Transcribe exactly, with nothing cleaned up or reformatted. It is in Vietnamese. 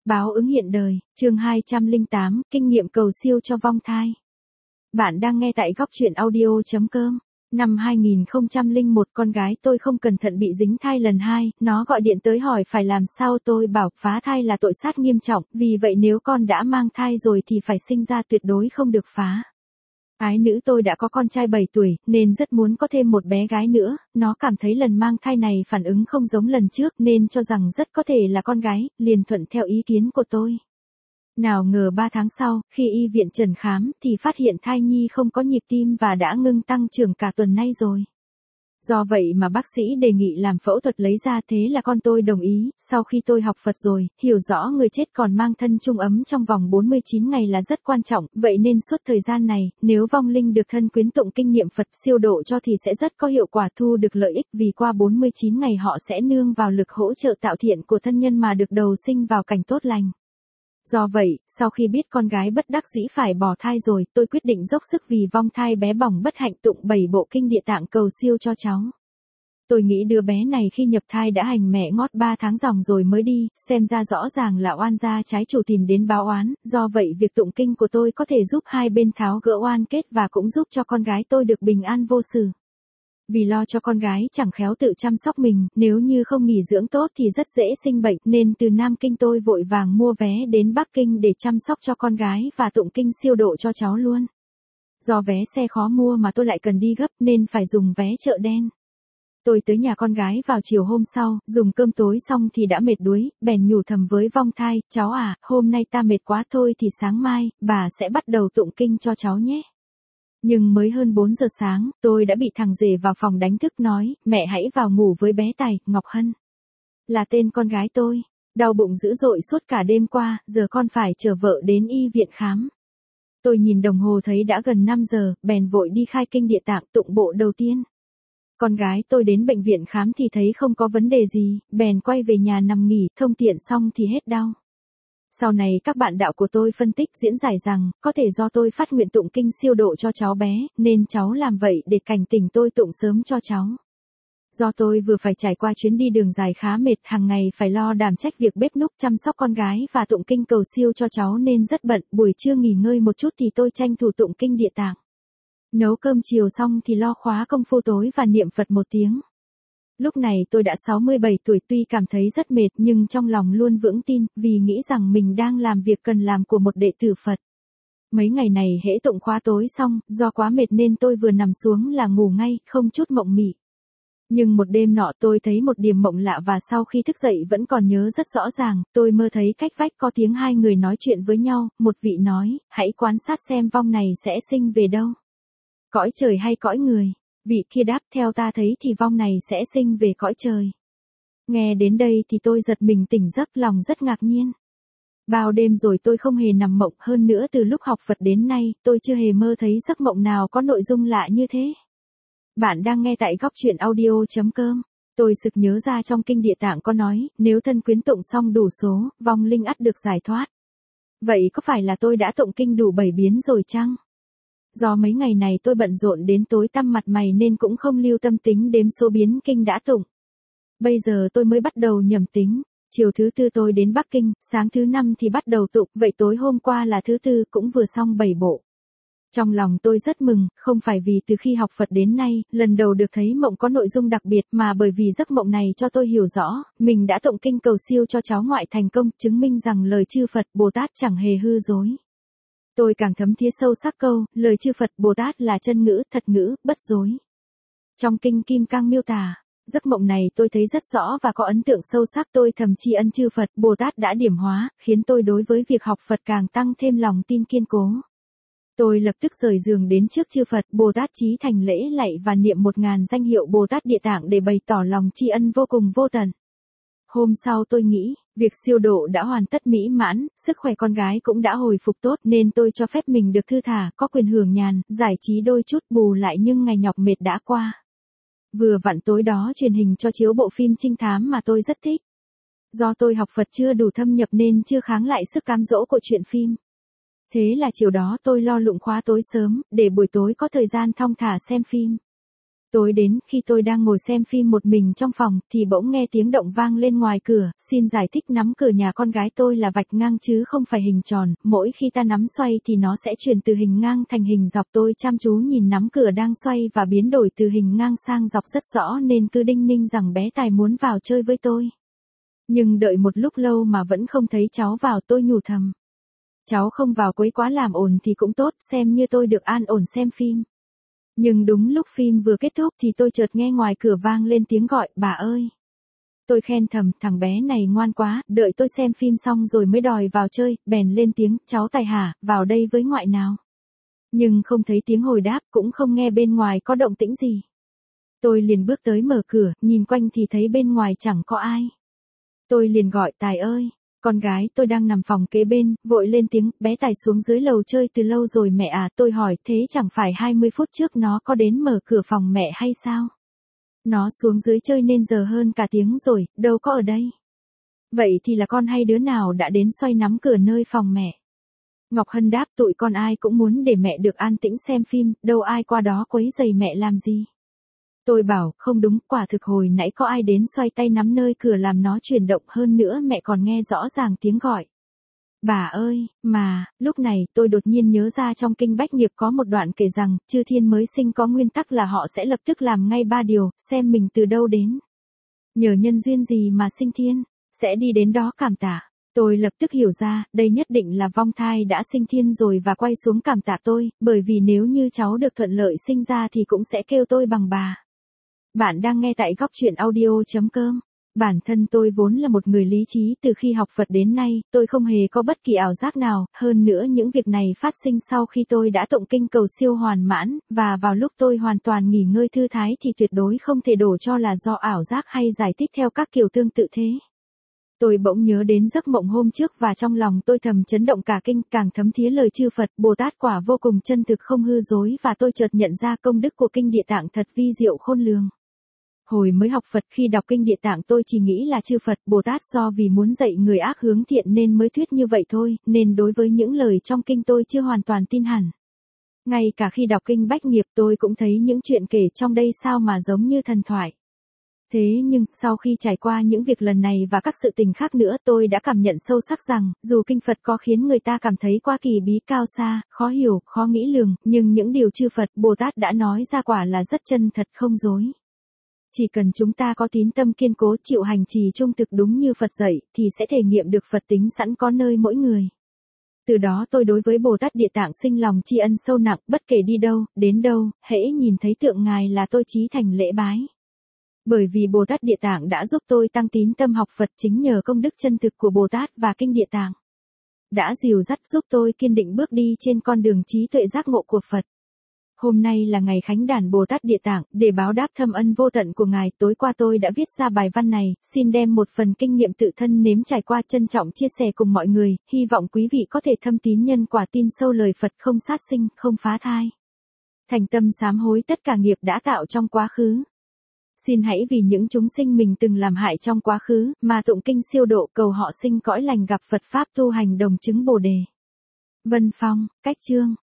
Báo ứng hiện đời, chương hai trăm lẻ tám, kinh nghiệm cầu siêu cho vong thai. Bạn đang nghe tại góc truyện audio.com. Năm hai nghìn không trăm lẻ một, con gái tôi không cẩn thận bị dính thai lần hai, nó gọi điện tới hỏi phải làm sao, tôi bảo phá thai là tội sát nghiêm trọng, vì vậy nếu con đã mang thai rồi thì phải sinh ra, tuyệt đối không được phá. Ái nữ tôi đã có con trai bảy tuổi, nên rất muốn có thêm một bé gái nữa, nó cảm thấy lần mang thai này phản ứng không giống lần trước nên cho rằng rất có thể là con gái, liền thuận theo ý kiến của tôi. Nào ngờ ba tháng sau, khi y viện chẩn khám thì phát hiện thai nhi không có nhịp tim và đã ngưng tăng trưởng cả tuần nay rồi. Do vậy mà bác sĩ đề nghị làm phẫu thuật lấy ra, thế là con tôi đồng ý. Sau khi tôi học Phật rồi, hiểu rõ người chết còn mang thân chung ấm trong vòng bốn mươi chín ngày là rất quan trọng, vậy nên suốt thời gian này, nếu vong linh được thân quyến tụng kinh niệm Phật siêu độ cho thì sẽ rất có hiệu quả, thu được lợi ích, vì qua bốn mươi chín ngày họ sẽ nương vào lực hỗ trợ tạo thiện của thân nhân mà được đầu sinh vào cảnh tốt lành. Do vậy, sau khi biết con gái bất đắc dĩ phải bỏ thai rồi, tôi quyết định dốc sức vì vong thai bé bỏng bất hạnh tụng bảy bộ kinh địa tạng cầu siêu cho cháu. Tôi nghĩ đứa bé này khi nhập thai đã hành mẹ ngót ba tháng dòng rồi mới đi, xem ra rõ ràng là oan gia trái chủ tìm đến báo oán, do vậy việc tụng kinh của tôi có thể giúp hai bên tháo gỡ oan kết và cũng giúp cho con gái tôi được bình an vô sự. Vì lo cho con gái chẳng khéo tự chăm sóc mình, nếu như không nghỉ dưỡng tốt thì rất dễ sinh bệnh, nên từ Nam Kinh tôi vội vàng mua vé đến Bắc Kinh để chăm sóc cho con gái và tụng kinh siêu độ cho cháu luôn. Do vé xe khó mua mà tôi lại cần đi gấp nên phải dùng vé chợ đen. Tôi tới nhà con gái vào chiều hôm sau, dùng cơm tối xong thì đã mệt đuối, bèn nhủ thầm với vong thai, cháu à, hôm nay ta mệt quá thôi thì sáng mai, bà sẽ bắt đầu tụng kinh cho cháu nhé. Nhưng mới hơn bốn giờ sáng, tôi đã bị thằng rể vào phòng đánh thức nói, mẹ hãy vào ngủ với bé Tài, Ngọc Hân. Là tên con gái tôi. Đau bụng dữ dội suốt cả đêm qua, giờ con phải chở vợ đến y viện khám. Tôi nhìn đồng hồ thấy đã gần năm giờ, bèn vội đi khai kinh địa tạng tụng bộ đầu tiên. Con gái tôi đến bệnh viện khám thì thấy không có vấn đề gì, bèn quay về nhà nằm nghỉ, thông tiện xong thì hết đau. Sau này các bạn đạo của tôi phân tích diễn giải rằng, có thể do tôi phát nguyện tụng kinh siêu độ cho cháu bé, nên cháu làm vậy để cảnh tỉnh tôi tụng sớm cho cháu. Do tôi vừa phải trải qua chuyến đi đường dài khá mệt, hàng ngày phải lo đảm trách việc bếp núc chăm sóc con gái và tụng kinh cầu siêu cho cháu nên rất bận, buổi trưa nghỉ ngơi một chút thì tôi tranh thủ tụng kinh địa tạng. Nấu cơm chiều xong thì lo khóa công phu tối và niệm Phật một tiếng. Lúc này tôi đã sáu mươi bảy tuổi, tuy cảm thấy rất mệt nhưng trong lòng luôn vững tin, vì nghĩ rằng mình đang làm việc cần làm của một đệ tử Phật. Mấy ngày này hễ tụng khóa tối xong, do quá mệt nên tôi vừa nằm xuống là ngủ ngay, không chút mộng mị. Nhưng một đêm nọ tôi thấy một điềm mộng lạ và sau khi thức dậy vẫn còn nhớ rất rõ ràng, tôi mơ thấy cách vách có tiếng hai người nói chuyện với nhau, một vị nói, hãy quan sát xem vong này sẽ sinh về đâu. Cõi trời hay cõi người? Vị kia đáp, theo ta thấy thì vong này sẽ sinh về cõi trời. Nghe đến đây thì tôi giật mình tỉnh giấc, lòng rất ngạc nhiên. Bao đêm rồi tôi không hề nằm mộng, hơn nữa từ lúc học Phật đến nay, tôi chưa hề mơ thấy giấc mộng nào có nội dung lạ như thế. Bạn đang nghe tại góc truyện audio.com. Tôi sực nhớ ra trong kinh địa tạng có nói, nếu thân quyến tụng xong đủ số, vong linh ắt được giải thoát. Vậy có phải là tôi đã tụng kinh đủ bảy biến rồi chăng? Do mấy ngày này tôi bận rộn đến tối tăm mặt mày nên cũng không lưu tâm tính đếm số biến kinh đã tụng. Bây giờ tôi mới bắt đầu nhẩm tính. Chiều thứ tư tôi đến Bắc Kinh, sáng thứ năm thì bắt đầu tụng, vậy tối hôm qua là thứ tư cũng vừa xong bảy bộ. Trong lòng tôi rất mừng, không phải vì từ khi học Phật đến nay, lần đầu được thấy mộng có nội dung đặc biệt mà bởi vì giấc mộng này cho tôi hiểu rõ, mình đã tụng kinh cầu siêu cho cháu ngoại thành công, chứng minh rằng lời chư Phật Bồ Tát chẳng hề hư dối. Tôi càng thấm thía sâu sắc câu, lời chư Phật Bồ Tát là chân ngữ, thật ngữ, bất dối. Trong kinh Kim Cang miêu tả, giấc mộng này tôi thấy rất rõ và có ấn tượng sâu sắc, tôi thầm tri ân chư Phật Bồ Tát đã điểm hóa, khiến tôi đối với việc học Phật càng tăng thêm lòng tin kiên cố. Tôi lập tức rời giường đến trước chư Phật Bồ Tát chí thành lễ lạy và niệm một ngàn danh hiệu Bồ Tát Địa Tạng để bày tỏ lòng tri ân vô cùng vô tận. Hôm sau tôi nghĩ, việc siêu độ đã hoàn tất mỹ mãn, sức khỏe con gái cũng đã hồi phục tốt nên tôi cho phép mình được thư thả, có quyền hưởng nhàn, giải trí đôi chút bù lại nhưng ngày nhọc mệt đã qua. Vừa vặn tối đó truyền hình cho chiếu bộ phim trinh thám mà tôi rất thích. Do tôi học Phật chưa đủ thâm nhập nên chưa kháng lại sức cám dỗ của chuyện phim. Thế là chiều đó tôi lo lụng khóa tối sớm, để buổi tối có thời gian thong thả xem phim. Tối đến, khi tôi đang ngồi xem phim một mình trong phòng, thì bỗng nghe tiếng động vang lên ngoài cửa, xin giải thích nắm cửa nhà con gái tôi là vạch ngang chứ không phải hình tròn, mỗi khi ta nắm xoay thì nó sẽ chuyển từ hình ngang thành hình dọc. Tôi chăm chú nhìn nắm cửa đang xoay và biến đổi từ hình ngang sang dọc rất rõ nên cứ đinh ninh rằng bé Tài muốn vào chơi với tôi. Nhưng đợi một lúc lâu mà vẫn không thấy cháu vào, tôi nhủ thầm. Cháu không vào quấy quá làm ồn thì cũng tốt, xem như tôi được an ổn xem phim. Nhưng đúng lúc phim vừa kết thúc thì tôi chợt nghe ngoài cửa vang lên tiếng gọi, bà ơi. Tôi khen thầm, thằng bé này ngoan quá, đợi tôi xem phim xong rồi mới đòi vào chơi, bèn lên tiếng, cháu Tài hả, vào đây với ngoại nào. Nhưng không thấy tiếng hồi đáp, cũng không nghe bên ngoài có động tĩnh gì. Tôi liền bước tới mở cửa, nhìn quanh thì thấy bên ngoài chẳng có ai. Tôi liền gọi, Tài ơi. Con gái tôi đang nằm phòng kế bên, vội lên tiếng, bé Tài xuống dưới lầu chơi từ lâu rồi mẹ à. Tôi hỏi, thế chẳng phải hai mươi phút trước nó có đến mở cửa phòng mẹ hay sao? Nó xuống dưới chơi nên giờ hơn cả tiếng rồi, đâu có ở đây. Vậy thì là con hay đứa nào đã đến xoay nắm cửa nơi phòng mẹ? Ngọc Hân đáp, tụi con ai cũng muốn để mẹ được an tĩnh xem phim, đâu ai qua đó quấy rầy mẹ làm gì. Tôi bảo, không đúng, quả thực hồi nãy có ai đến xoay tay nắm nơi cửa làm nó chuyển động, hơn nữa mẹ còn nghe rõ ràng tiếng gọi. Bà ơi, mà, lúc này tôi đột nhiên nhớ ra trong kinh Bách Nghiệp có một đoạn kể rằng, chư thiên mới sinh có nguyên tắc là họ sẽ lập tức làm ngay ba điều, xem mình từ đâu đến. Nhờ nhân duyên gì mà sinh thiên, sẽ đi đến đó cảm tạ. Tôi lập tức hiểu ra, đây nhất định là vong thai đã sinh thiên rồi và quay xuống cảm tạ tôi, bởi vì nếu như cháu được thuận lợi sinh ra thì cũng sẽ kêu tôi bằng bà. Bạn đang nghe tại góc truyện audio chấm com. Bản thân tôi vốn là một người lý trí, từ khi học Phật đến nay, tôi không hề có bất kỳ ảo giác nào, hơn nữa những việc này phát sinh sau khi tôi đã tụng kinh cầu siêu hoàn mãn, và vào lúc tôi hoàn toàn nghỉ ngơi thư thái thì tuyệt đối không thể đổ cho là do ảo giác hay giải thích theo các kiểu tương tự thế. Tôi bỗng nhớ đến giấc mộng hôm trước và trong lòng tôi thầm chấn động cả kinh, càng thấm thía lời chư Phật Bồ Tát quả vô cùng chân thực không hư dối, và tôi chợt nhận ra công đức của kinh Địa Tạng thật vi diệu khôn lường. Hồi mới học Phật, khi đọc kinh Địa Tạng tôi chỉ nghĩ là chư Phật Bồ Tát do vì muốn dạy người ác hướng thiện nên mới thuyết như vậy thôi, nên đối với những lời trong kinh tôi chưa hoàn toàn tin hẳn. Ngay cả khi đọc kinh Bách Nghiệp tôi cũng thấy những chuyện kể trong đây sao mà giống như thần thoại. Thế nhưng, sau khi trải qua những việc lần này và các sự tình khác nữa, tôi đã cảm nhận sâu sắc rằng, dù kinh Phật có khiến người ta cảm thấy quá kỳ bí cao xa, khó hiểu, khó nghĩ lường, nhưng những điều chư Phật Bồ Tát đã nói ra quả là rất chân thật không dối. Chỉ cần chúng ta có tín tâm kiên cố, chịu hành trì trung thực đúng như Phật dạy, thì sẽ thể nghiệm được Phật tính sẵn có nơi mỗi người. Từ đó tôi đối với Bồ Tát Địa Tạng sinh lòng tri ân sâu nặng, bất kể đi đâu, đến đâu, hễ nhìn thấy tượng ngài là tôi chí thành lễ bái. Bởi vì Bồ Tát Địa Tạng đã giúp tôi tăng tín tâm học Phật, chính nhờ công đức chân thực của Bồ Tát và kinh Địa Tạng đã dìu dắt giúp tôi kiên định bước đi trên con đường trí tuệ giác ngộ của Phật. Hôm nay là ngày khánh đản Bồ Tát Địa Tạng, để báo đáp thâm ân vô tận của ngài, tối qua tôi đã viết ra bài văn này, xin đem một phần kinh nghiệm tự thân nếm trải qua trân trọng chia sẻ cùng mọi người, hy vọng quý vị có thể thâm tín nhân quả tin sâu lời Phật, không sát sinh, không phá thai. Thành tâm sám hối tất cả nghiệp đã tạo trong quá khứ. Xin hãy vì những chúng sinh mình từng làm hại trong quá khứ, mà tụng kinh siêu độ, cầu họ sinh cõi lành gặp Phật Pháp tu hành đồng chứng Bồ Đề. Vân Phong, Cách Chương.